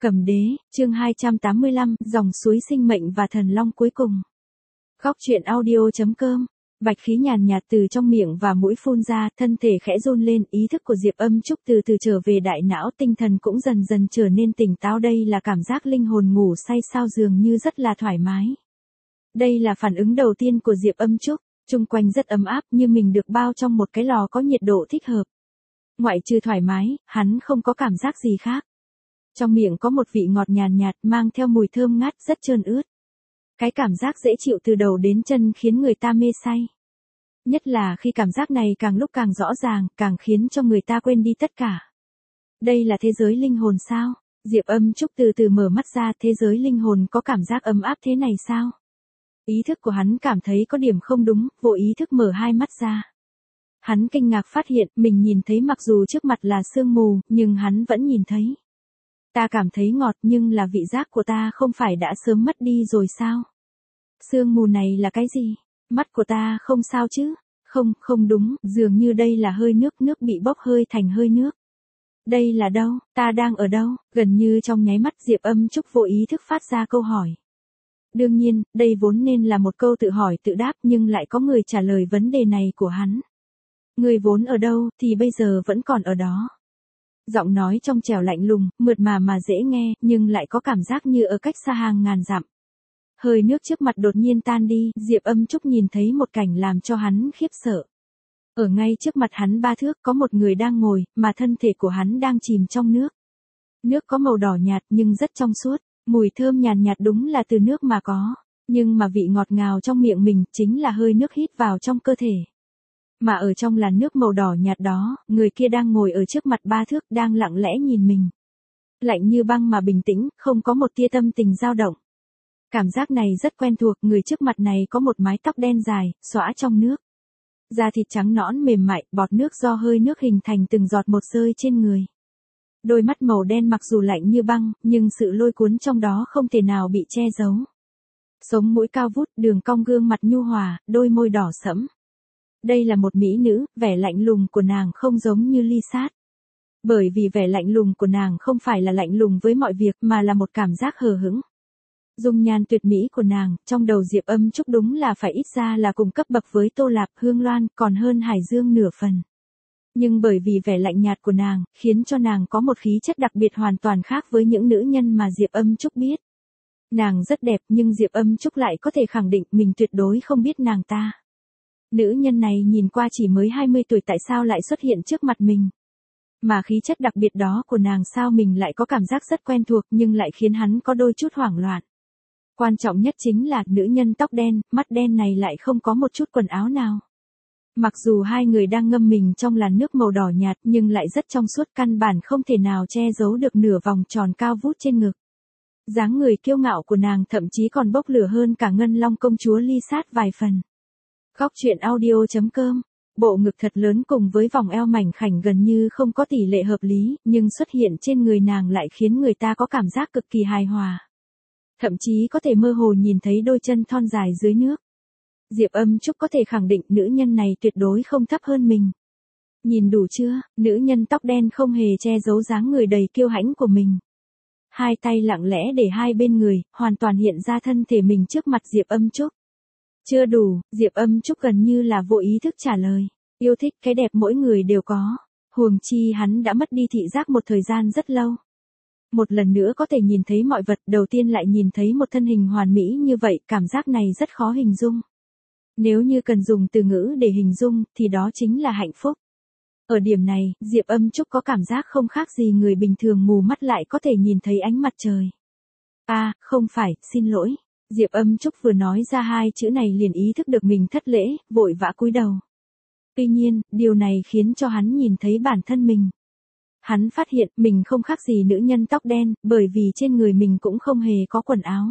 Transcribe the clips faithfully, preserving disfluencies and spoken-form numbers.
Cầm đế, chương hai trăm tám mươi lăm, dòng suối sinh mệnh và thần long cuối cùng. Góc truyện audio.com. Bạch khí nhàn nhạt từ trong miệng và mũi phun ra, thân thể khẽ run lên, ý thức của Diệp Âm Trúc từ từ trở về đại não, tinh thần cũng dần dần trở nên tỉnh táo. Đây là cảm giác linh hồn ngủ say sao, dường như rất là thoải mái. Đây là phản ứng đầu tiên của Diệp Âm Trúc, chung quanh rất ấm áp như mình được bao trong một cái lò có nhiệt độ thích hợp. Ngoại trừ thoải mái, hắn không có cảm giác gì khác. Trong miệng có một vị ngọt nhàn nhạt, mang theo mùi thơm ngát rất trơn ướt. Cái cảm giác dễ chịu từ đầu đến chân khiến người ta mê say. Nhất là khi cảm giác này càng lúc càng rõ ràng, càng khiến cho người ta quên đi tất cả. Đây là thế giới linh hồn sao? Diệp Âm Trúc từ từ mở mắt ra, thế giới linh hồn có cảm giác ấm áp thế này sao? Ý thức của hắn cảm thấy có điểm không đúng, vô ý thức mở hai mắt ra. Hắn kinh ngạc phát hiện mình nhìn thấy, mặc dù trước mặt là sương mù, nhưng hắn vẫn nhìn thấy. Ta cảm thấy ngọt, nhưng là vị giác của ta không phải đã sớm mất đi rồi sao? Sương mù này là cái gì? Mắt của ta không sao chứ? Không, không đúng, dường như đây là hơi nước, nước bị bốc hơi thành hơi nước. Đây là đâu? Ta đang ở đâu? Gần như trong nháy mắt Diệp Âm Trúc vô ý thức phát ra câu hỏi. Đương nhiên, đây vốn nên là một câu tự hỏi tự đáp, nhưng lại có người trả lời vấn đề này của hắn. Người vốn ở đâu thì bây giờ vẫn còn ở đó. Giọng nói trong trẻo lạnh lùng, mượt mà mà dễ nghe, nhưng lại có cảm giác như ở cách xa hàng ngàn dặm. Hơi nước trước mặt đột nhiên tan đi, Diệp Âm Trúc nhìn thấy một cảnh làm cho hắn khiếp sợ. Ở ngay trước mặt hắn ba thước có một người đang ngồi, mà thân thể của hắn đang chìm trong nước. Nước có màu đỏ nhạt nhưng rất trong suốt, mùi thơm nhàn nhạt đúng là từ nước mà có, nhưng mà vị ngọt ngào trong miệng mình chính là hơi nước hít vào trong cơ thể. Mà ở trong làn nước màu đỏ nhạt đó, người kia đang ngồi ở trước mặt ba thước, đang lặng lẽ nhìn mình. Lạnh như băng mà bình tĩnh, không có một tia tâm tình dao động. Cảm giác này rất quen thuộc, người trước mặt này có một mái tóc đen dài, xõa trong nước. Da thịt trắng nõn mềm mại, bọt nước do hơi nước hình thành từng giọt một rơi trên người. Đôi mắt màu đen mặc dù lạnh như băng, nhưng sự lôi cuốn trong đó không thể nào bị che giấu. Sống mũi cao vút, đường cong gương mặt nhu hòa, đôi môi đỏ sẫm. Đây là một mỹ nữ, vẻ lạnh lùng của nàng không giống như Ly Sát. Bởi vì vẻ lạnh lùng của nàng không phải là lạnh lùng với mọi việc mà là một cảm giác hờ hững. Dung nhan tuyệt mỹ của nàng, trong đầu Diệp Âm Trúc đúng là phải ít ra là cùng cấp bậc với Tô Lạp, Hương Loan, còn hơn Hải Dương nửa phần. Nhưng bởi vì vẻ lạnh nhạt của nàng, khiến cho nàng có một khí chất đặc biệt hoàn toàn khác với những nữ nhân mà Diệp Âm Trúc biết. Nàng rất đẹp nhưng Diệp Âm Trúc lại có thể khẳng định mình tuyệt đối không biết nàng ta. Nữ nhân này nhìn qua chỉ mới hai mươi tuổi, tại sao lại xuất hiện trước mặt mình? Mà khí chất đặc biệt đó của nàng sao mình lại có cảm giác rất quen thuộc nhưng lại khiến hắn có đôi chút hoảng loạn. Quan trọng nhất chính là nữ nhân tóc đen, mắt đen này lại không có một chút quần áo nào. Mặc dù hai người đang ngâm mình trong làn nước màu đỏ nhạt nhưng lại rất trong suốt, căn bản không thể nào che giấu được nửa vòng tròn cao vút trên ngực. Dáng người kiêu ngạo của nàng thậm chí còn bốc lửa hơn cả Ngân Long công chúa Ly Sát vài phần. Góc truyện audio.com. Bộ ngực thật lớn cùng với vòng eo mảnh khảnh gần như không có tỷ lệ hợp lý, nhưng xuất hiện trên người nàng lại khiến người ta có cảm giác cực kỳ hài hòa. Thậm chí có thể mơ hồ nhìn thấy đôi chân thon dài dưới nước. Diệp Âm Trúc có thể khẳng định nữ nhân này tuyệt đối không thấp hơn mình. Nhìn đủ chưa, nữ nhân tóc đen không hề che giấu dáng người đầy kiêu hãnh của mình. Hai tay lặng lẽ để hai bên người, hoàn toàn hiện ra thân thể mình trước mặt Diệp Âm Trúc. Chưa đủ, Diệp Âm Trúc gần như là vô ý thức trả lời. Yêu thích cái đẹp mỗi người đều có. Huống chi hắn đã mất đi thị giác một thời gian rất lâu. Một lần nữa có thể nhìn thấy mọi vật, đầu tiên lại nhìn thấy một thân hình hoàn mỹ như vậy, cảm giác này rất khó hình dung. Nếu như cần dùng từ ngữ để hình dung, thì đó chính là hạnh phúc. Ở điểm này, Diệp Âm Trúc có cảm giác không khác gì người bình thường mù mắt lại có thể nhìn thấy ánh mặt trời. À, không phải, xin lỗi. Diệp Âm Trúc vừa nói ra hai chữ này liền ý thức được mình thất lễ, vội vã cúi đầu. Tuy nhiên, điều này khiến cho hắn nhìn thấy bản thân mình. Hắn phát hiện mình không khác gì nữ nhân tóc đen, bởi vì trên người mình cũng không hề có quần áo.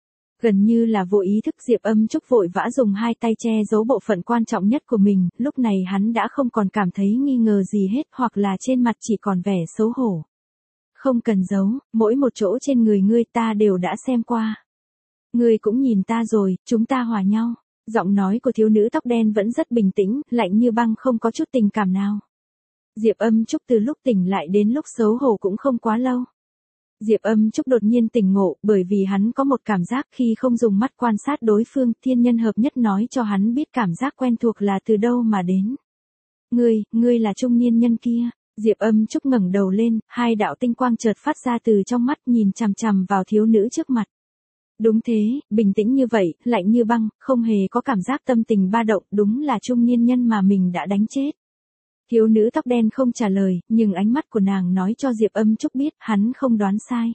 Gần như là vô ý thức Diệp Âm Trúc vội vã dùng hai tay che giấu bộ phận quan trọng nhất của mình, lúc này hắn đã không còn cảm thấy nghi ngờ gì hết, hoặc là trên mặt chỉ còn vẻ xấu hổ. Không cần giấu, mỗi một chỗ trên người ngươi ta đều đã xem qua. Ngươi cũng nhìn ta rồi, chúng ta hòa nhau. Giọng nói của thiếu nữ tóc đen vẫn rất bình tĩnh, lạnh như băng, không có chút tình cảm nào. Diệp Âm Trúc từ lúc tỉnh lại đến lúc xấu hổ cũng không quá lâu. Diệp Âm Trúc đột nhiên tỉnh ngộ, bởi vì hắn có một cảm giác khi không dùng mắt quan sát đối phương, thiên nhân hợp nhất nói cho hắn biết cảm giác quen thuộc là từ đâu mà đến. Ngươi, ngươi là trung niên nhân kia. Diệp Âm Trúc ngẩng đầu lên, hai đạo tinh quang chợt phát ra từ trong mắt nhìn chằm chằm vào thiếu nữ trước mặt. Đúng thế, bình tĩnh như vậy, lạnh như băng, không hề có cảm giác tâm tình ba động, đúng là trung niên nhân mà mình đã đánh chết. Thiếu nữ tóc đen không trả lời, nhưng ánh mắt của nàng nói cho Diệp Âm Trúc biết hắn không đoán sai.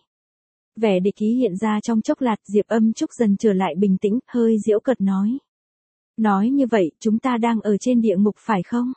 Vẻ địch ý hiện ra trong chốc lát, Diệp Âm Trúc dần trở lại bình tĩnh, hơi giễu cợt nói. Nói như vậy, chúng ta đang ở trên địa ngục phải không?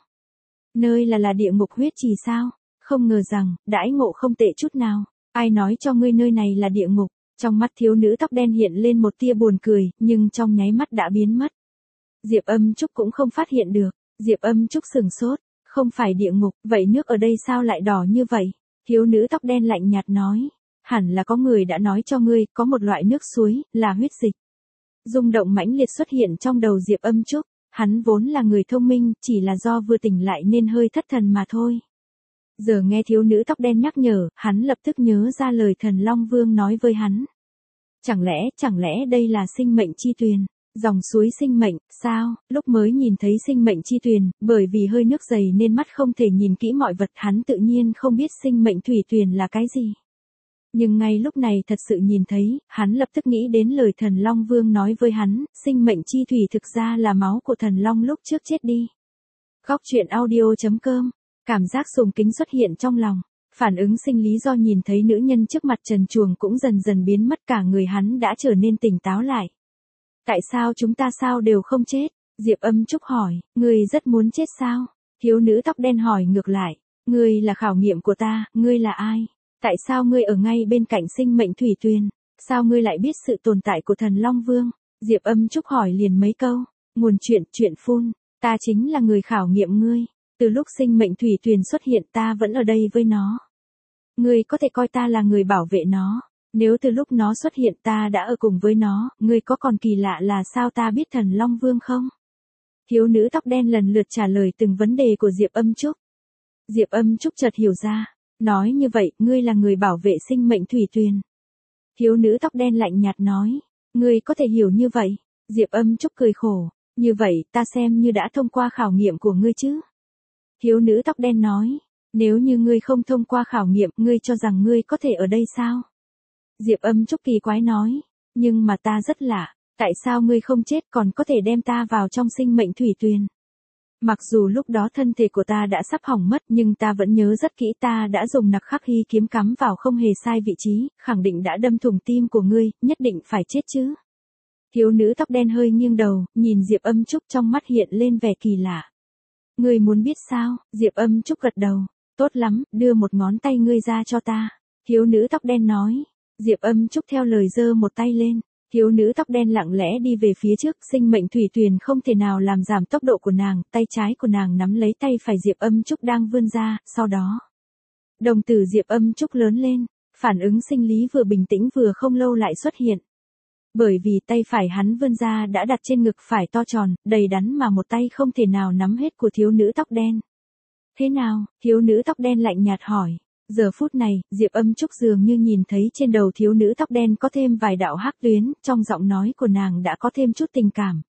Nơi là là địa ngục huyết trì sao? Không ngờ rằng, đãi ngộ không tệ chút nào. Ai nói cho ngươi nơi này là địa ngục? Trong mắt thiếu nữ tóc đen hiện lên một tia buồn cười, nhưng trong nháy mắt đã biến mất. Diệp Âm Trúc cũng không phát hiện được. Diệp Âm Trúc sừng sốt. Không phải địa ngục, vậy nước ở đây sao lại đỏ như vậy? Thiếu nữ tóc đen lạnh nhạt nói. Hẳn là có người đã nói cho ngươi, có một loại nước suối, là huyết dịch. Rung động mãnh liệt xuất hiện trong đầu Diệp Âm Trúc. Hắn vốn là người thông minh, chỉ là do vừa tỉnh lại nên hơi thất thần mà thôi. Giờ nghe thiếu nữ tóc đen nhắc nhở, hắn lập tức nhớ ra lời Thần Long Vương nói với hắn. Chẳng lẽ, chẳng lẽ đây là sinh mệnh chi tuyền? Dòng suối sinh mệnh, sao? Lúc mới nhìn thấy sinh mệnh chi tuyền, bởi vì hơi nước dày nên mắt không thể nhìn kỹ mọi vật, hắn tự nhiên không biết sinh mệnh thủy tuyền là cái gì. Nhưng ngay lúc này thật sự nhìn thấy, hắn lập tức nghĩ đến lời Thần Long Vương nói với hắn, sinh mệnh chi thủy thực ra là máu của thần long lúc trước chết đi. Góc truyện audio chấm com, cảm giác sùng kính xuất hiện trong lòng, phản ứng sinh lý do nhìn thấy nữ nhân trước mặt trần truồng cũng dần dần biến mất, cả người hắn đã trở nên tỉnh táo lại. Tại sao chúng ta sao đều không chết? Diệp Âm Trúc hỏi, ngươi rất muốn chết sao? Thiếu nữ tóc đen hỏi ngược lại, ngươi là khảo nghiệm của ta, ngươi là ai? Tại sao ngươi ở ngay bên cạnh sinh mệnh thủy tuyền? Sao ngươi lại biết sự tồn tại của Thần Long Vương? Diệp Âm Trúc hỏi liền mấy câu, nguồn chuyện, chuyện phun, ta chính là người khảo nghiệm ngươi. Từ lúc sinh mệnh thủy tuyền xuất hiện ta vẫn ở đây với nó. Ngươi có thể coi ta là người bảo vệ nó. Nếu từ lúc nó xuất hiện ta đã ở cùng với nó, ngươi có còn kỳ lạ là sao ta biết Thần Long Vương không? Thiếu nữ tóc đen lần lượt trả lời từng vấn đề của Diệp Âm Trúc. Diệp Âm Trúc chợt hiểu ra, nói như vậy, ngươi là người bảo vệ sinh mệnh thủy tuyền. Thiếu nữ tóc đen lạnh nhạt nói, ngươi có thể hiểu như vậy. Diệp Âm Trúc cười khổ, như vậy ta xem như đã thông qua khảo nghiệm của ngươi chứ. Thiếu nữ tóc đen nói, nếu như ngươi không thông qua khảo nghiệm, ngươi cho rằng ngươi có thể ở đây sao? Diệp Âm Trúc kỳ quái nói, nhưng mà ta rất lạ, tại sao ngươi không chết còn có thể đem ta vào trong sinh mệnh thủy tuyền? Mặc dù lúc đó thân thể của ta đã sắp hỏng mất nhưng ta vẫn nhớ rất kỹ ta đã dùng nặc khắc hy kiếm cắm vào không hề sai vị trí, khẳng định đã đâm thủng tim của ngươi, nhất định phải chết chứ. Thiếu nữ tóc đen hơi nghiêng đầu, nhìn Diệp Âm Trúc trong mắt hiện lên vẻ kỳ lạ. Ngươi muốn biết sao? Diệp Âm Trúc gật đầu, tốt lắm, đưa một ngón tay ngươi ra cho ta. Thiếu nữ tóc đen nói. Diệp Âm Trúc theo lời giơ một tay lên. Thiếu nữ tóc đen lặng lẽ đi về phía trước, sinh mệnh thủy tuyền không thể nào làm giảm tốc độ của nàng, tay trái của nàng nắm lấy tay phải Diệp Âm Trúc đang vươn ra, sau đó. Đồng tử Diệp Âm Trúc lớn lên, phản ứng sinh lý vừa bình tĩnh vừa không lâu lại xuất hiện. Bởi vì tay phải hắn vươn ra đã đặt trên ngực phải to tròn, đầy đắn mà một tay không thể nào nắm hết của thiếu nữ tóc đen. Thế nào? Thiếu nữ tóc đen lạnh nhạt hỏi. Giờ phút này, Diệp Âm Trúc dường như nhìn thấy trên đầu thiếu nữ tóc đen có thêm vài đạo hắc tuyến, trong giọng nói của nàng đã có thêm chút tình cảm.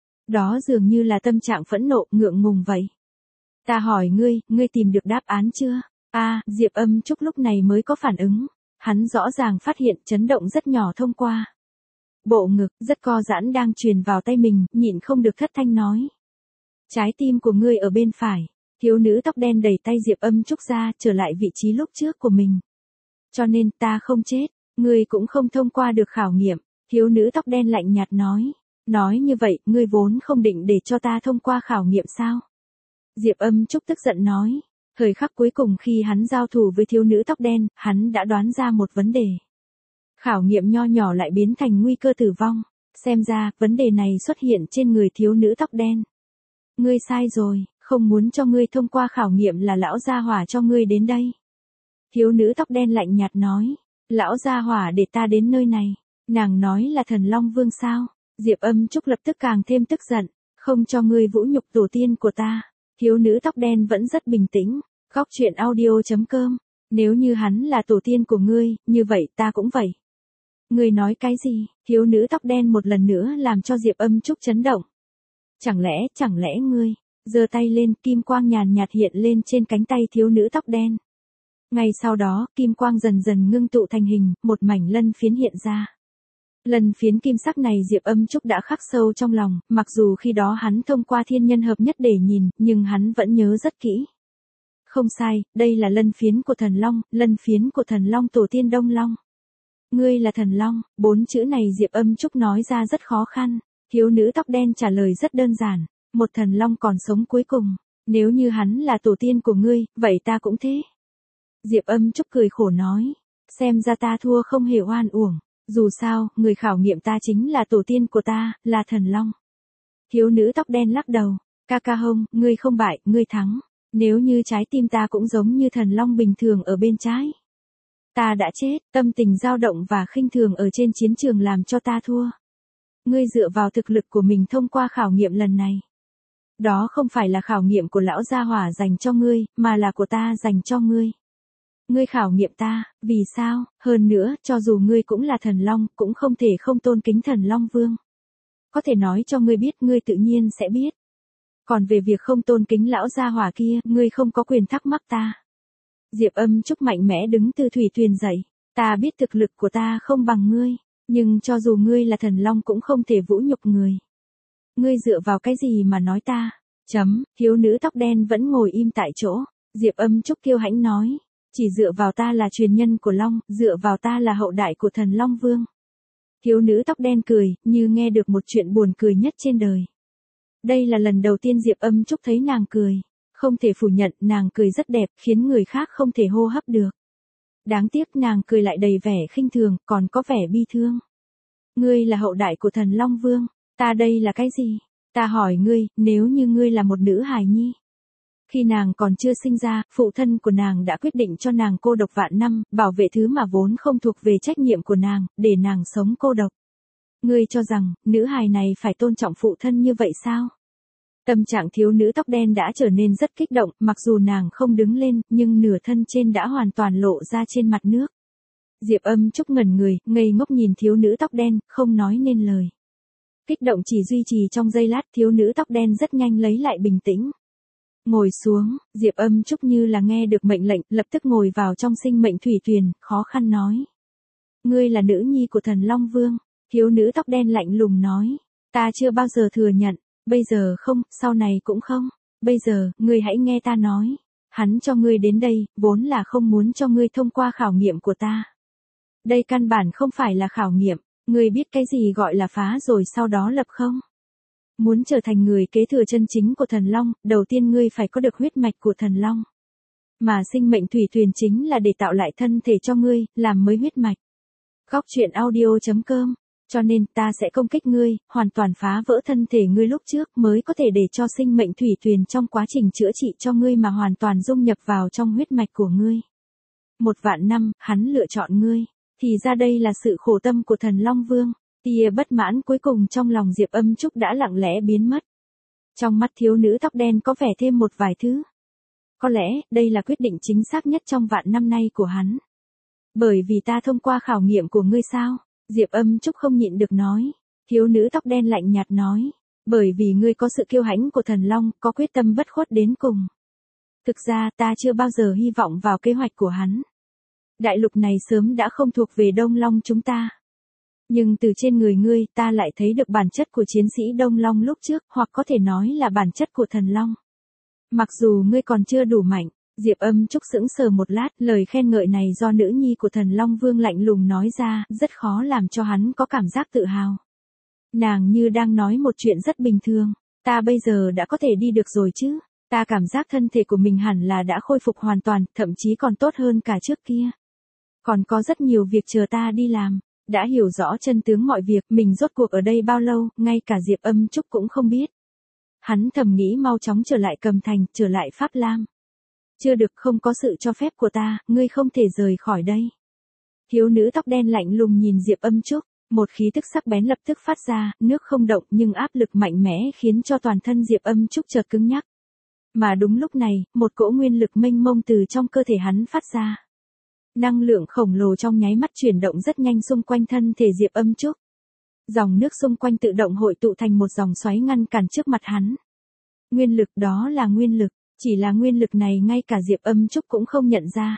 Đó dường như là tâm trạng phẫn nộ, ngượng ngùng vậy. Ta hỏi ngươi, ngươi tìm được đáp án chưa? À, Diệp Âm Trúc lúc này mới có phản ứng. Hắn rõ ràng phát hiện chấn động rất nhỏ thông qua bộ ngực, rất co giãn đang truyền vào tay mình, nhịn không được thất thanh nói. Trái tim của ngươi ở bên phải. Thiếu nữ tóc đen đẩy tay Diệp Âm Trúc ra, trở lại vị trí lúc trước của mình. Cho nên ta không chết, ngươi cũng không thông qua được khảo nghiệm. Thiếu nữ tóc đen lạnh nhạt nói. Nói như vậy, ngươi vốn không định để cho ta thông qua khảo nghiệm sao? Diệp Âm Trúc tức giận nói. Thời khắc cuối cùng khi hắn giao thủ với thiếu nữ tóc đen, hắn đã đoán ra một vấn đề. Khảo nghiệm nho nhỏ lại biến thành nguy cơ tử vong. Xem ra, vấn đề này xuất hiện trên người thiếu nữ tóc đen. Ngươi sai rồi, không muốn cho ngươi thông qua khảo nghiệm là lão gia hỏa cho ngươi đến đây. Thiếu nữ tóc đen lạnh nhạt nói. Lão gia hỏa để ta đến nơi này. Nàng nói là Thần Long Vương sao? Diệp Âm Trúc lập tức càng thêm tức giận. Không cho ngươi vũ nhục tổ tiên của ta. Thiếu nữ tóc đen vẫn rất bình tĩnh. Góc truyện audio chấm com Nếu như hắn là tổ tiên của ngươi, như vậy ta cũng vậy. Ngươi nói cái gì? Thiếu nữ tóc đen một lần nữa làm cho Diệp Âm Trúc chấn động. Chẳng lẽ, chẳng lẽ ngươi, giơ tay lên, kim quang nhàn nhạt hiện lên trên cánh tay thiếu nữ tóc đen. Ngay sau đó, kim quang dần dần ngưng tụ thành hình, một mảnh lân phiến hiện ra. Lân phiến kim sắc này Diệp Âm Trúc đã khắc sâu trong lòng, mặc dù khi đó hắn thông qua thiên nhân hợp nhất để nhìn, nhưng hắn vẫn nhớ rất kỹ. Không sai, đây là lân phiến của thần long, lân phiến của thần long tổ tiên Đông Long. Ngươi là thần long, bốn chữ này Diệp Âm Trúc nói ra rất khó khăn. Thiếu nữ tóc đen trả lời rất đơn giản, một thần long còn sống cuối cùng, nếu như hắn là tổ tiên của ngươi, vậy ta cũng thế. Diệp Âm Trúc cười khổ nói, xem ra ta thua không hề oan uổng, dù sao, người khảo nghiệm ta chính là tổ tiên của ta, là thần long. Thiếu nữ tóc đen lắc đầu, ca ca hông, ngươi không bại, ngươi thắng, nếu như trái tim ta cũng giống như thần long bình thường ở bên trái. Ta đã chết, tâm tình dao động và khinh thường ở trên chiến trường làm cho ta thua. Ngươi dựa vào thực lực của mình thông qua khảo nghiệm lần này. Đó không phải là khảo nghiệm của lão gia hỏa dành cho ngươi, mà là của ta dành cho ngươi. Ngươi khảo nghiệm ta, vì sao? Hơn nữa, cho dù ngươi cũng là thần long, cũng không thể không tôn kính thần long vương. Có thể nói cho ngươi biết, ngươi tự nhiên sẽ biết. Còn về việc không tôn kính lão gia hỏa kia, ngươi không có quyền thắc mắc ta. Diệp Âm Trúc mạnh mẽ đứng từ thủy tuyền dậy. Ta biết thực lực của ta không bằng ngươi, nhưng cho dù ngươi là thần long cũng không thể vũ nhục người. Ngươi dựa vào cái gì mà nói ta? Chấm, thiếu nữ tóc đen vẫn ngồi im tại chỗ. Diệp Âm Trúc kiêu hãnh nói, chỉ dựa vào ta là truyền nhân của long, dựa vào ta là hậu đại của thần long vương. Thiếu nữ tóc đen cười, như nghe được một chuyện buồn cười nhất trên đời. Đây là lần đầu tiên Diệp Âm Trúc thấy nàng cười. Không thể phủ nhận, nàng cười rất đẹp, khiến người khác không thể hô hấp được. Đáng tiếc nàng cười lại đầy vẻ khinh thường, còn có vẻ bi thương. Ngươi là hậu đại của thần Long Vương, ta đây là cái gì? Ta hỏi ngươi, nếu như ngươi là một nữ hài nhi. Khi nàng còn chưa sinh ra, phụ thân của nàng đã quyết định cho nàng cô độc vạn năm, bảo vệ thứ mà vốn không thuộc về trách nhiệm của nàng, để nàng sống cô độc. Ngươi cho rằng, nữ hài này phải tôn trọng phụ thân như vậy sao? Tâm trạng thiếu nữ tóc đen đã trở nên rất kích động, mặc dù nàng không đứng lên, nhưng nửa thân trên đã hoàn toàn lộ ra trên mặt nước. Diệp Âm Trúc ngẩn người, ngây ngốc nhìn thiếu nữ tóc đen, không nói nên lời. Kích động chỉ duy trì trong giây lát, thiếu nữ tóc đen rất nhanh lấy lại bình tĩnh. Ngồi xuống, Diệp Âm Trúc như là nghe được mệnh lệnh, lập tức ngồi vào trong sinh mệnh thủy tuyền, khó khăn nói. Ngươi là nữ nhi của thần Long Vương, thiếu nữ tóc đen lạnh lùng nói. Ta chưa bao giờ thừa nhận. Bây giờ không, sau này cũng không. Bây giờ, ngươi hãy nghe ta nói. Hắn cho ngươi đến đây, vốn là không muốn cho ngươi thông qua khảo nghiệm của ta. Đây căn bản không phải là khảo nghiệm. Ngươi biết cái gì gọi là phá rồi sau đó lập không? Muốn trở thành người kế thừa chân chính của thần Long, đầu tiên ngươi phải có được huyết mạch của thần Long. Mà sinh mệnh thủy tuyền chính là để tạo lại thân thể cho ngươi, làm mới huyết mạch. Góc truyện audio chấm com. Cho nên ta sẽ công kích ngươi, hoàn toàn phá vỡ thân thể ngươi lúc trước mới có thể để cho sinh mệnh thủy tuyền trong quá trình chữa trị cho ngươi mà hoàn toàn dung nhập vào trong huyết mạch của ngươi. Một vạn năm, hắn lựa chọn ngươi. Thì ra đây là sự khổ tâm của thần Long Vương. Tia bất mãn cuối cùng trong lòng Diệp Âm Trúc đã lặng lẽ biến mất. Trong mắt thiếu nữ tóc đen có vẻ thêm một vài thứ. Có lẽ, đây là quyết định chính xác nhất trong vạn năm nay của hắn. Bởi vì ta thông qua khảo nghiệm của ngươi sao? Diệp Âm Trúc không nhịn được nói. Thiếu nữ tóc đen lạnh nhạt nói. Bởi vì ngươi có sự kiêu hãnh của thần Long, có quyết tâm bất khuất đến cùng. Thực ra ta chưa bao giờ hy vọng vào kế hoạch của hắn. Đại lục này sớm đã không thuộc về Đông Long chúng ta. Nhưng từ trên người ngươi ta lại thấy được bản chất của chiến sĩ Đông Long lúc trước, hoặc có thể nói là bản chất của thần Long. Mặc dù ngươi còn chưa đủ mạnh, Diệp Âm Trúc sững sờ một lát, lời khen ngợi này do nữ nhi của thần Long Vương lạnh lùng nói ra, rất khó làm cho hắn có cảm giác tự hào. Nàng như đang nói một chuyện rất bình thường, ta bây giờ đã có thể đi được rồi chứ, ta cảm giác thân thể của mình hẳn là đã khôi phục hoàn toàn, thậm chí còn tốt hơn cả trước kia. Còn có rất nhiều việc chờ ta đi làm, đã hiểu rõ chân tướng mọi việc, mình rốt cuộc ở đây bao lâu, ngay cả Diệp Âm Trúc cũng không biết. Hắn thầm nghĩ mau chóng trở lại Cầm Thành, trở lại Pháp Lam. Chưa được, không có sự cho phép của ta, ngươi không thể rời khỏi đây. Thiếu nữ tóc đen lạnh lùng nhìn Diệp Âm Trúc, một khí tức sắc bén lập tức phát ra, nước không động nhưng áp lực mạnh mẽ khiến cho toàn thân Diệp Âm Trúc chợt cứng nhắc. Mà đúng lúc này, một cỗ nguyên lực mênh mông từ trong cơ thể hắn phát ra. Năng lượng khổng lồ trong nháy mắt chuyển động rất nhanh xung quanh thân thể Diệp Âm Trúc. Dòng nước xung quanh tự động hội tụ thành một dòng xoáy ngăn cản trước mặt hắn. Nguyên lực, đó là nguyên lực, chỉ là nguyên lực này ngay cả Diệp Âm Trúc cũng không nhận ra.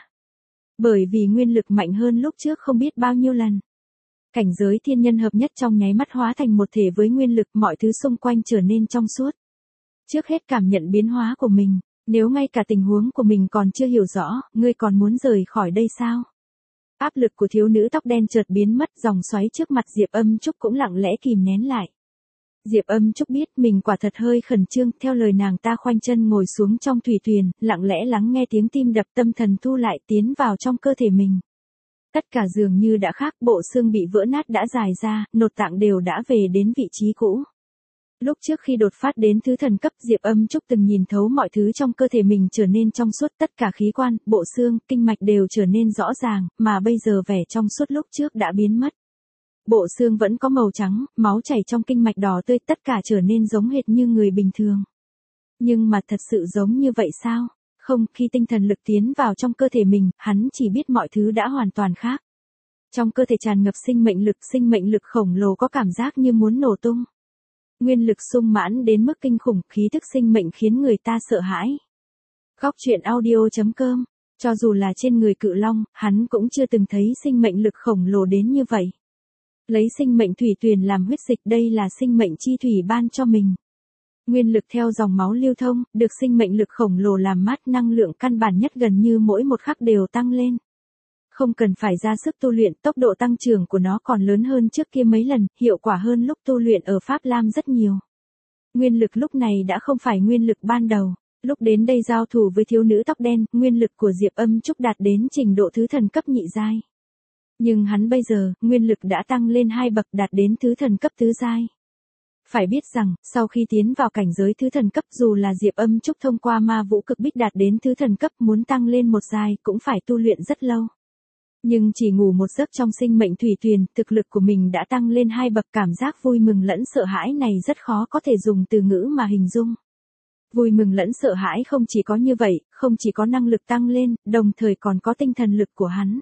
Bởi vì nguyên lực mạnh hơn lúc trước không biết bao nhiêu lần. Cảnh giới thiên nhân hợp nhất trong nháy mắt hóa thành một thể với nguyên lực, mọi thứ xung quanh trở nên trong suốt. Trước hết cảm nhận biến hóa của mình, nếu ngay cả tình huống của mình còn chưa hiểu rõ, ngươi còn muốn rời khỏi đây sao? Áp lực của thiếu nữ tóc đen chợt biến mất, dòng xoáy trước mặt Diệp Âm Trúc cũng lặng lẽ kìm nén lại. Diệp Âm Trúc biết mình quả thật hơi khẩn trương, theo lời nàng ta khoanh chân ngồi xuống trong thủy thuyền, lặng lẽ lắng nghe tiếng tim đập, tâm thần thu lại tiến vào trong cơ thể mình. Tất cả dường như đã khác, bộ xương bị vỡ nát đã dài ra, nội tạng đều đã về đến vị trí cũ. Lúc trước khi đột phát đến thứ thần cấp, Diệp Âm Trúc từng nhìn thấu mọi thứ trong cơ thể mình trở nên trong suốt, tất cả khí quan, bộ xương, kinh mạch đều trở nên rõ ràng, mà bây giờ vẻ trong suốt lúc trước đã biến mất. Bộ xương vẫn có màu trắng, máu chảy trong kinh mạch đỏ tươi, tất cả trở nên giống hệt như người bình thường. Nhưng mà thật sự giống như vậy sao? Không, khi tinh thần lực tiến vào trong cơ thể mình, hắn chỉ biết mọi thứ đã hoàn toàn khác. Trong cơ thể tràn ngập sinh mệnh lực, sinh mệnh lực khổng lồ có cảm giác như muốn nổ tung. Nguyên lực sung mãn đến mức kinh khủng, khí thức sinh mệnh khiến người ta sợ hãi. Góc truyện audio chấm com, cho dù là trên người cự long, hắn cũng chưa từng thấy sinh mệnh lực khổng lồ đến như vậy. Lấy sinh mệnh thủy tuyền làm huyết dịch, đây là sinh mệnh chi thủy ban cho mình. Nguyên lực theo dòng máu lưu thông, được sinh mệnh lực khổng lồ làm mát, năng lượng căn bản nhất gần như mỗi một khắc đều tăng lên. Không cần phải ra sức tu luyện, tốc độ tăng trưởng của nó còn lớn hơn trước kia mấy lần, hiệu quả hơn lúc tu luyện ở Pháp Lam rất nhiều. Nguyên lực lúc này đã không phải nguyên lực ban đầu. Lúc đến đây giao thủ với thiếu nữ tóc đen, nguyên lực của Diệp Âm Trúc đạt đến trình độ thứ thần cấp nhị giai. Nhưng hắn bây giờ, nguyên lực đã tăng lên hai bậc, đạt đến thứ thần cấp tứ giai. Phải biết rằng, sau khi tiến vào cảnh giới thứ thần cấp, dù là Diệp Âm Trúc thông qua ma vũ cực bích đạt đến thứ thần cấp, muốn tăng lên một giai cũng phải tu luyện rất lâu. Nhưng chỉ ngủ một giấc trong sinh mệnh thủy tuyền, thực lực của mình đã tăng lên hai bậc, cảm giác vui mừng lẫn sợ hãi này rất khó có thể dùng từ ngữ mà hình dung. Vui mừng lẫn sợ hãi không chỉ có như vậy, không chỉ có năng lực tăng lên, đồng thời còn có tinh thần lực của hắn.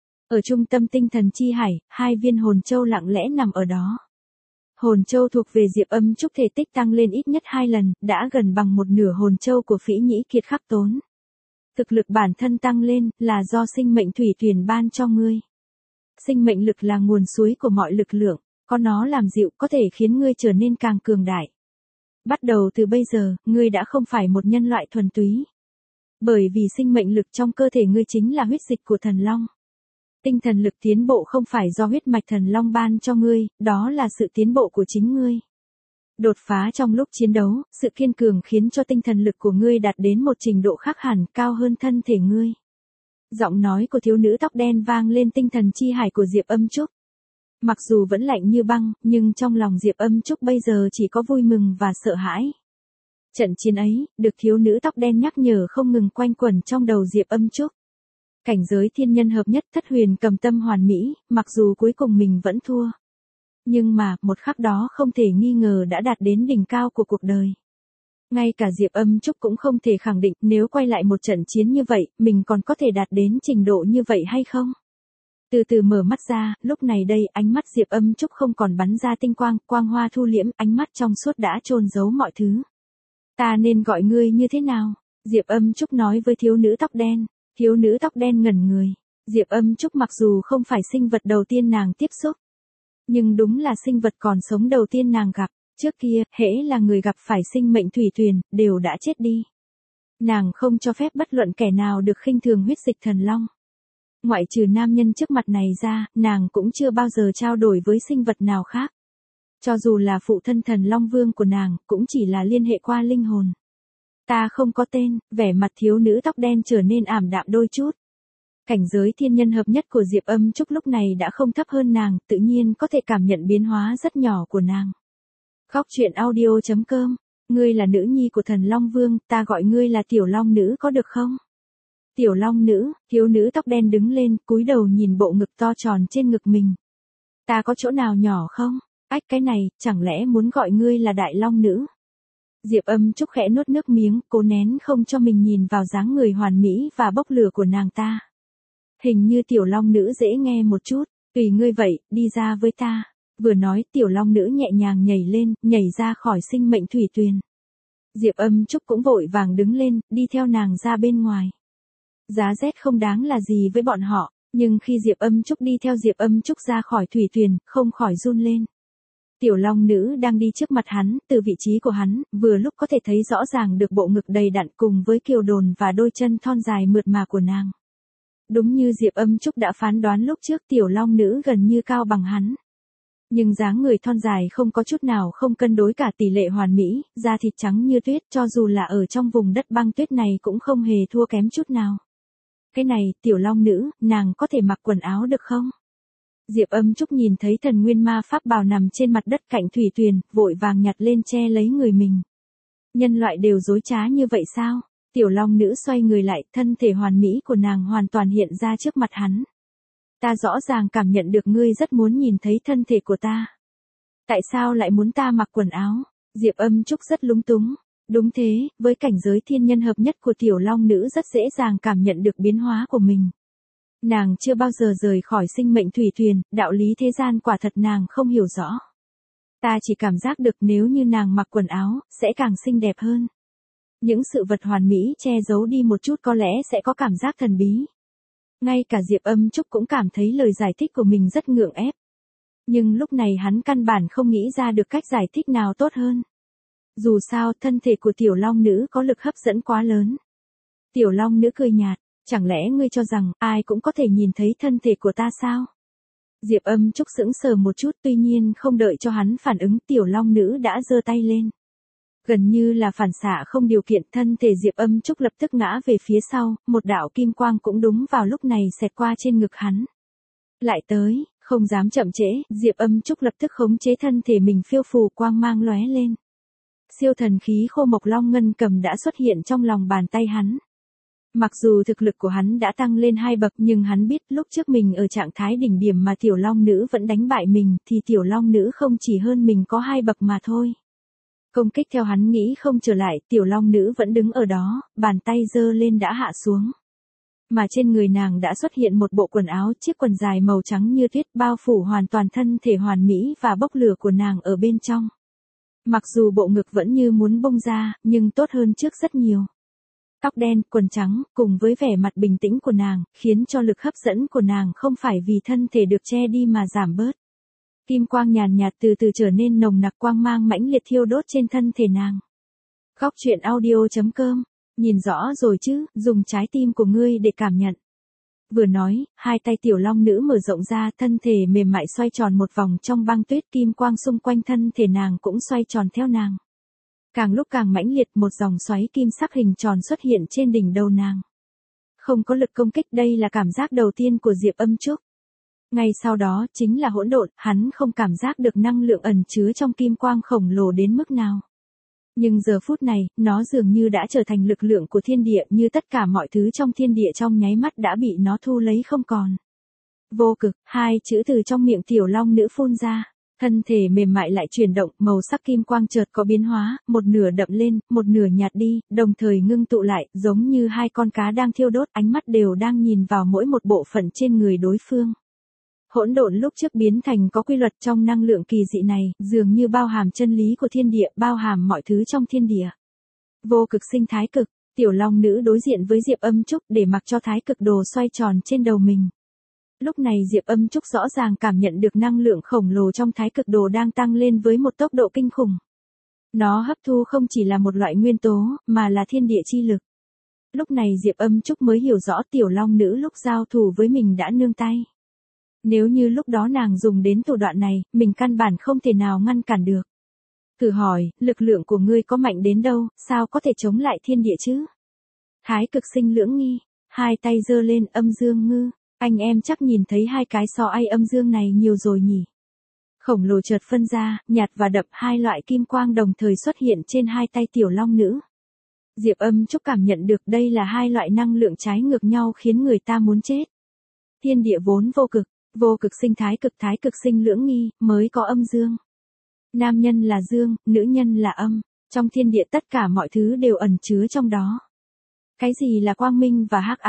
Ở trung tâm tinh thần chi hải, hai viên hồn châu lặng lẽ nằm ở đó. Hồn châu thuộc về Diệp Âm Trúc thể tích tăng lên ít nhất hai lần, đã gần bằng một nửa hồn châu của Phỉ Nhĩ Kiệt Khắc Tốn. Thực lực bản thân tăng lên, là do sinh mệnh thủy tuyền ban cho ngươi. Sinh mệnh lực là nguồn suối của mọi lực lượng, có nó làm dịu có thể khiến ngươi trở nên càng cường đại. Bắt đầu từ bây giờ, ngươi đã không phải một nhân loại thuần túy. Bởi vì sinh mệnh lực trong cơ thể ngươi chính là huyết dịch của thần long. Tinh thần lực tiến bộ không phải do huyết mạch thần long ban cho ngươi, đó là sự tiến bộ của chính ngươi. Đột phá trong lúc chiến đấu, sự kiên cường khiến cho tinh thần lực của ngươi đạt đến một trình độ khác hẳn, cao hơn thân thể ngươi. Giọng nói của thiếu nữ tóc đen vang lên tinh thần chi hải của Diệp Âm Trúc. Mặc dù vẫn lạnh như băng, nhưng trong lòng Diệp Âm Trúc bây giờ chỉ có vui mừng và sợ hãi. Trận chiến ấy, được thiếu nữ tóc đen nhắc nhở không ngừng quanh quẩn trong đầu Diệp Âm Trúc. Cảnh giới thiên nhân hợp nhất, thất huyền cầm tâm hoàn mỹ, mặc dù cuối cùng mình vẫn thua. Nhưng mà, một khắc đó không thể nghi ngờ đã đạt đến đỉnh cao của cuộc đời. Ngay cả Diệp Âm Trúc cũng không thể khẳng định nếu quay lại một trận chiến như vậy, mình còn có thể đạt đến trình độ như vậy hay không. Từ từ mở mắt ra, lúc này đây, ánh mắt Diệp Âm Trúc không còn bắn ra tinh quang, quang hoa thu liễm, ánh mắt trong suốt đã chôn giấu mọi thứ. Ta nên gọi ngươi như thế nào? Diệp Âm Trúc nói với thiếu nữ tóc đen. Thiếu nữ tóc đen ngẩn người. Diệp Âm Trúc mặc dù không phải sinh vật đầu tiên nàng tiếp xúc, nhưng đúng là sinh vật còn sống đầu tiên nàng gặp. Trước kia, hễ là người gặp phải sinh mệnh thủy tuyền, đều đã chết đi. Nàng không cho phép bất luận kẻ nào được khinh thường huyết dịch thần long. Ngoại trừ nam nhân trước mặt này ra, nàng cũng chưa bao giờ trao đổi với sinh vật nào khác. Cho dù là phụ thân thần Long Vương của nàng, cũng chỉ là liên hệ qua linh hồn. Ta không có tên, vẻ mặt thiếu nữ tóc đen trở nên ảm đạm đôi chút. Cảnh giới thiên nhân hợp nhất của Diệp Âm Trúc lúc này đã không thấp hơn nàng, tự nhiên có thể cảm nhận biến hóa rất nhỏ của nàng. Góc truyện audio chấm com, ngươi là nữ nhi của thần Long Vương, ta gọi ngươi là Tiểu Long Nữ có được không? Tiểu Long Nữ, thiếu nữ tóc đen đứng lên, cúi đầu nhìn bộ ngực to tròn trên ngực mình. Ta có chỗ nào nhỏ không? Ách, cái này, chẳng lẽ muốn gọi ngươi là Đại Long Nữ? Diệp Âm Trúc khẽ nuốt nước miếng, cố nén không cho mình nhìn vào dáng người hoàn mỹ và bốc lửa của nàng ta. Hình như tiểu long nữ dễ nghe một chút, tùy ngươi vậy, đi ra với ta. Vừa nói tiểu long nữ nhẹ nhàng nhảy lên, nhảy ra khỏi sinh mệnh thủy tuyền. Diệp Âm Trúc cũng vội vàng đứng lên, đi theo nàng ra bên ngoài. Giá rét không đáng là gì với bọn họ, nhưng khi Diệp Âm Trúc đi theo Diệp Âm Trúc ra khỏi thủy tuyền, không khỏi run lên. Tiểu long nữ đang đi trước mặt hắn, từ vị trí của hắn, vừa lúc có thể thấy rõ ràng được bộ ngực đầy đặn cùng với kiều đồn và đôi chân thon dài mượt mà của nàng. Đúng như Diệp Âm Trúc đã phán đoán lúc trước, tiểu long nữ gần như cao bằng hắn. Nhưng dáng người thon dài không có chút nào không cân đối cả, tỷ lệ hoàn mỹ, da thịt trắng như tuyết, cho dù là ở trong vùng đất băng tuyết này cũng không hề thua kém chút nào. Cái này, tiểu long nữ, nàng có thể mặc quần áo được không? Diệp Âm Trúc nhìn thấy thần nguyên ma pháp bào nằm trên mặt đất cạnh thủy tuyền, vội vàng nhặt lên che lấy người mình. Nhân loại đều dối trá như vậy sao? Tiểu long nữ xoay người lại, thân thể hoàn mỹ của nàng hoàn toàn hiện ra trước mặt hắn. Ta rõ ràng cảm nhận được ngươi rất muốn nhìn thấy thân thể của ta. Tại sao lại muốn ta mặc quần áo? Diệp Âm Trúc rất lúng túng. Đúng thế, với cảnh giới thiên nhân hợp nhất của tiểu long nữ rất dễ dàng cảm nhận được biến hóa của mình. Nàng chưa bao giờ rời khỏi sinh mệnh thủy tuyền, đạo lý thế gian quả thật nàng không hiểu rõ. Ta chỉ cảm giác được nếu như nàng mặc quần áo, sẽ càng xinh đẹp hơn. Những sự vật hoàn mỹ che giấu đi một chút có lẽ sẽ có cảm giác thần bí. Ngay cả Diệp Âm Trúc cũng cảm thấy lời giải thích của mình rất ngượng ép. Nhưng lúc này hắn căn bản không nghĩ ra được cách giải thích nào tốt hơn. Dù sao, thân thể của tiểu long nữ có lực hấp dẫn quá lớn. Tiểu long nữ cười nhạt, chẳng lẽ ngươi cho rằng ai cũng có thể nhìn thấy thân thể của ta sao? Diệp Âm Trúc sững sờ một chút, tuy nhiên không đợi cho hắn phản ứng, tiểu long nữ đã giơ tay lên. Gần như là phản xạ không điều kiện, thân thể Diệp Âm Trúc lập tức ngã về phía sau, một đạo kim quang cũng đúng vào lúc này xẹt qua trên ngực hắn. Lại tới, không dám chậm trễ, Diệp Âm Trúc lập tức khống chế thân thể mình phiêu phù, quang mang lóe lên. Siêu thần khí khô mộc long ngân cầm đã xuất hiện trong lòng bàn tay hắn. Mặc dù thực lực của hắn đã tăng lên hai bậc, nhưng hắn biết lúc trước mình ở trạng thái đỉnh điểm mà tiểu long nữ vẫn đánh bại mình, thì tiểu long nữ không chỉ hơn mình có hai bậc mà thôi. Công kích theo hắn nghĩ không trở lại, tiểu long nữ vẫn đứng ở đó, bàn tay giơ lên đã hạ xuống. Mà trên người nàng đã xuất hiện một bộ quần áo, chiếc quần dài màu trắng như tuyết bao phủ hoàn toàn thân thể hoàn mỹ và bốc lửa của nàng ở bên trong. Mặc dù bộ ngực vẫn như muốn bung ra, nhưng tốt hơn trước rất nhiều. Tóc đen, quần trắng, cùng với vẻ mặt bình tĩnh của nàng, khiến cho lực hấp dẫn của nàng không phải vì thân thể được che đi mà giảm bớt. Kim quang nhàn nhạt từ từ trở nên nồng nặc, quang mang mãnh liệt thiêu đốt trên thân thể nàng. Góc truyện audio chấm com, nhìn rõ rồi chứ, dùng trái tim của ngươi để cảm nhận. Vừa nói, hai tay tiểu long nữ mở rộng ra, thân thể mềm mại xoay tròn một vòng trong băng tuyết, kim quang xung quanh thân thể nàng cũng xoay tròn theo nàng. Càng lúc càng mãnh liệt, một dòng xoáy kim sắc hình tròn xuất hiện trên đỉnh đầu nàng. Không có lực công kích, đây là cảm giác đầu tiên của Diệp Âm Trúc. Ngay sau đó, chính là hỗn độn, hắn không cảm giác được năng lượng ẩn chứa trong kim quang khổng lồ đến mức nào. Nhưng giờ phút này, nó dường như đã trở thành lực lượng của thiên địa, như tất cả mọi thứ trong thiên địa trong nháy mắt đã bị nó thu lấy không còn. Vô cực, hai chữ từ trong miệng tiểu long nữ phun ra. Thân thể mềm mại lại chuyển động, màu sắc kim quang chợt có biến hóa, một nửa đậm lên, một nửa nhạt đi, đồng thời ngưng tụ lại, giống như hai con cá đang thiêu đốt, ánh mắt đều đang nhìn vào mỗi một bộ phận trên người đối phương. Hỗn độn lúc trước biến thành có quy luật trong năng lượng kỳ dị này, dường như bao hàm chân lý của thiên địa, bao hàm mọi thứ trong thiên địa. Vô cực sinh thái cực, tiểu long nữ đối diện với Diệp Âm Trúc để mặc cho thái cực đồ xoay tròn trên đầu mình. Lúc này Diệp Âm Trúc rõ ràng cảm nhận được năng lượng khổng lồ trong thái cực đồ đang tăng lên với một tốc độ kinh khủng. Nó hấp thu không chỉ là một loại nguyên tố, mà là thiên địa chi lực. Lúc này Diệp Âm Trúc mới hiểu rõ tiểu long nữ lúc giao thủ với mình đã nương tay. Nếu như lúc đó nàng dùng đến thủ đoạn này, mình căn bản không thể nào ngăn cản được. Thử hỏi, lực lượng của ngươi có mạnh đến đâu, sao có thể chống lại thiên địa chứ? Thái cực sinh lưỡng nghi, hai tay giơ lên, âm dương ngư. Anh em chắc nhìn thấy hai cái so ai âm dương này nhiều rồi nhỉ? Khổng lồ chợt phân ra, nhạt và đậm, hai loại kim quang đồng thời xuất hiện trên hai tay tiểu long nữ. Diệp Âm Trúc cảm nhận được đây là hai loại năng lượng trái ngược nhau khiến người ta muốn chết. Thiên địa vốn vô cực, vô cực sinh thái cực, thái cực sinh lưỡng nghi, mới có âm dương. Nam nhân là dương, nữ nhân là âm, trong thiên địa tất cả mọi thứ đều ẩn chứa trong đó. Cái gì là quang minh và hắc ám?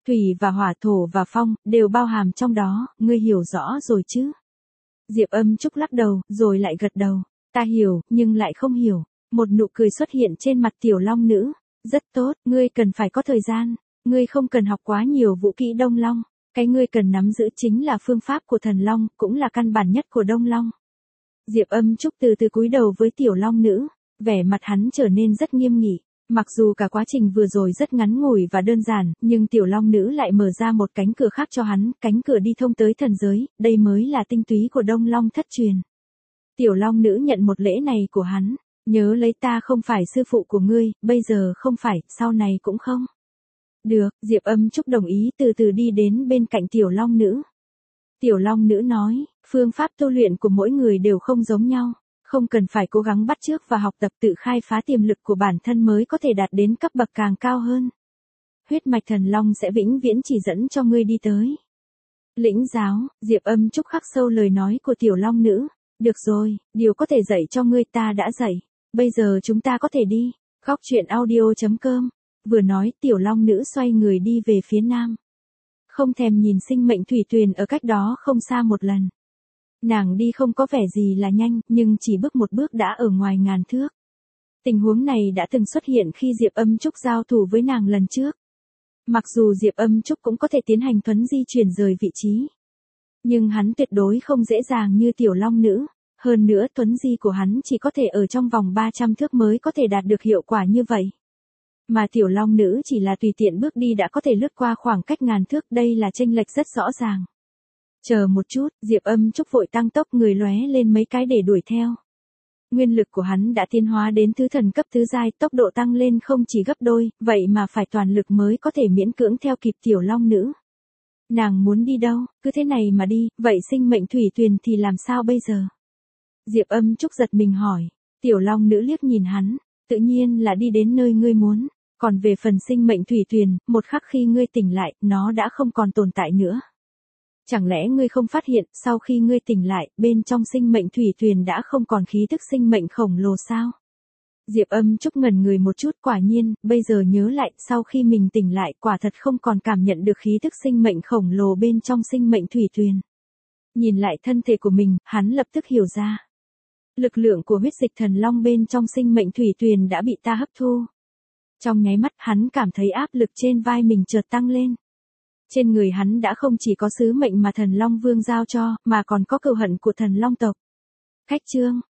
Thủy và hỏa, thổ và phong, đều bao hàm trong đó, ngươi hiểu rõ rồi chứ? Diệp Âm Trúc lắc đầu, rồi lại gật đầu. Ta hiểu, nhưng lại không hiểu. Một nụ cười xuất hiện trên mặt tiểu long nữ. Rất tốt, ngươi cần phải có thời gian. Ngươi không cần học quá nhiều vũ kỹ Đông Long. Cái ngươi cần nắm giữ chính là phương pháp của thần long, cũng là căn bản nhất của Đông Long. Diệp Âm Trúc từ từ cúi đầu với tiểu long nữ. Vẻ mặt hắn trở nên rất nghiêm nghị. Mặc dù cả quá trình vừa rồi rất ngắn ngủi và đơn giản, nhưng tiểu long nữ lại mở ra một cánh cửa khác cho hắn, cánh cửa đi thông tới thần giới, đây mới là tinh túy của Đông Long thất truyền. Tiểu long nữ nhận một lễ này của hắn, nhớ lấy ta không phải sư phụ của ngươi, bây giờ không phải, sau này cũng không. Được, Diệp Âm Trúc đồng ý từ từ đi đến bên cạnh tiểu long nữ. Tiểu long nữ nói, phương pháp tu luyện của mỗi người đều không giống nhau. Không cần phải cố gắng bắt chước và học tập, tự khai phá tiềm lực của bản thân mới có thể đạt đến cấp bậc càng cao hơn. Huyết mạch thần long sẽ vĩnh viễn chỉ dẫn cho ngươi đi tới lĩnh giáo. Diệp Âm Trúc khắc sâu lời nói của tiểu long nữ. Được rồi, điều có thể dạy cho ngươi ta đã dạy. Bây giờ chúng ta có thể đi. Góc truyện audio chấm com. Vừa nói tiểu long nữ xoay người đi về phía nam. Không thèm nhìn sinh mệnh thủy tuyền ở cách đó không xa một lần. Nàng đi không có vẻ gì là nhanh, nhưng chỉ bước một bước đã ở ngoài ngàn thước. Tình huống này đã từng xuất hiện khi Diệp Âm Trúc giao thủ với nàng lần trước. Mặc dù Diệp Âm Trúc cũng có thể tiến hành thuấn di chuyển rời vị trí. Nhưng hắn tuyệt đối không dễ dàng như tiểu long nữ. Hơn nữa thuấn di của hắn chỉ có thể ở trong vòng ba trăm thước mới có thể đạt được hiệu quả như vậy. Mà tiểu long nữ chỉ là tùy tiện bước đi đã có thể lướt qua khoảng cách ngàn thước, đây là chênh lệch rất rõ ràng. Chờ một chút, Diệp Âm Trúc vội tăng tốc người lóe lên mấy cái để đuổi theo. Nguyên lực của hắn đã tiến hóa đến thứ thần cấp tứ giai, tốc độ tăng lên không chỉ gấp đôi, vậy mà phải toàn lực mới có thể miễn cưỡng theo kịp tiểu long nữ. Nàng muốn đi đâu, cứ thế này mà đi, vậy sinh mệnh thủy tuyền thì làm sao bây giờ? Diệp Âm Trúc giật mình hỏi, tiểu long nữ liếc nhìn hắn, tự nhiên là đi đến nơi ngươi muốn, còn về phần sinh mệnh thủy tuyền, một khắc khi ngươi tỉnh lại, nó đã không còn tồn tại nữa. Chẳng lẽ ngươi không phát hiện, sau khi ngươi tỉnh lại, bên trong sinh mệnh thủy tuyền đã không còn khí thức sinh mệnh khổng lồ sao? Diệp Âm Trúc ngẩn người một chút, quả nhiên, bây giờ nhớ lại, sau khi mình tỉnh lại, quả thật không còn cảm nhận được khí thức sinh mệnh khổng lồ bên trong sinh mệnh thủy tuyền. Nhìn lại thân thể của mình, hắn lập tức hiểu ra. Lực lượng của huyết dịch thần long bên trong sinh mệnh thủy tuyền đã bị ta hấp thu. Trong nháy mắt, hắn cảm thấy áp lực trên vai mình chợt tăng lên. Trên người hắn đã không chỉ có sứ mệnh mà thần Long Vương giao cho, mà còn có cừu hận của thần Long tộc. Cách chương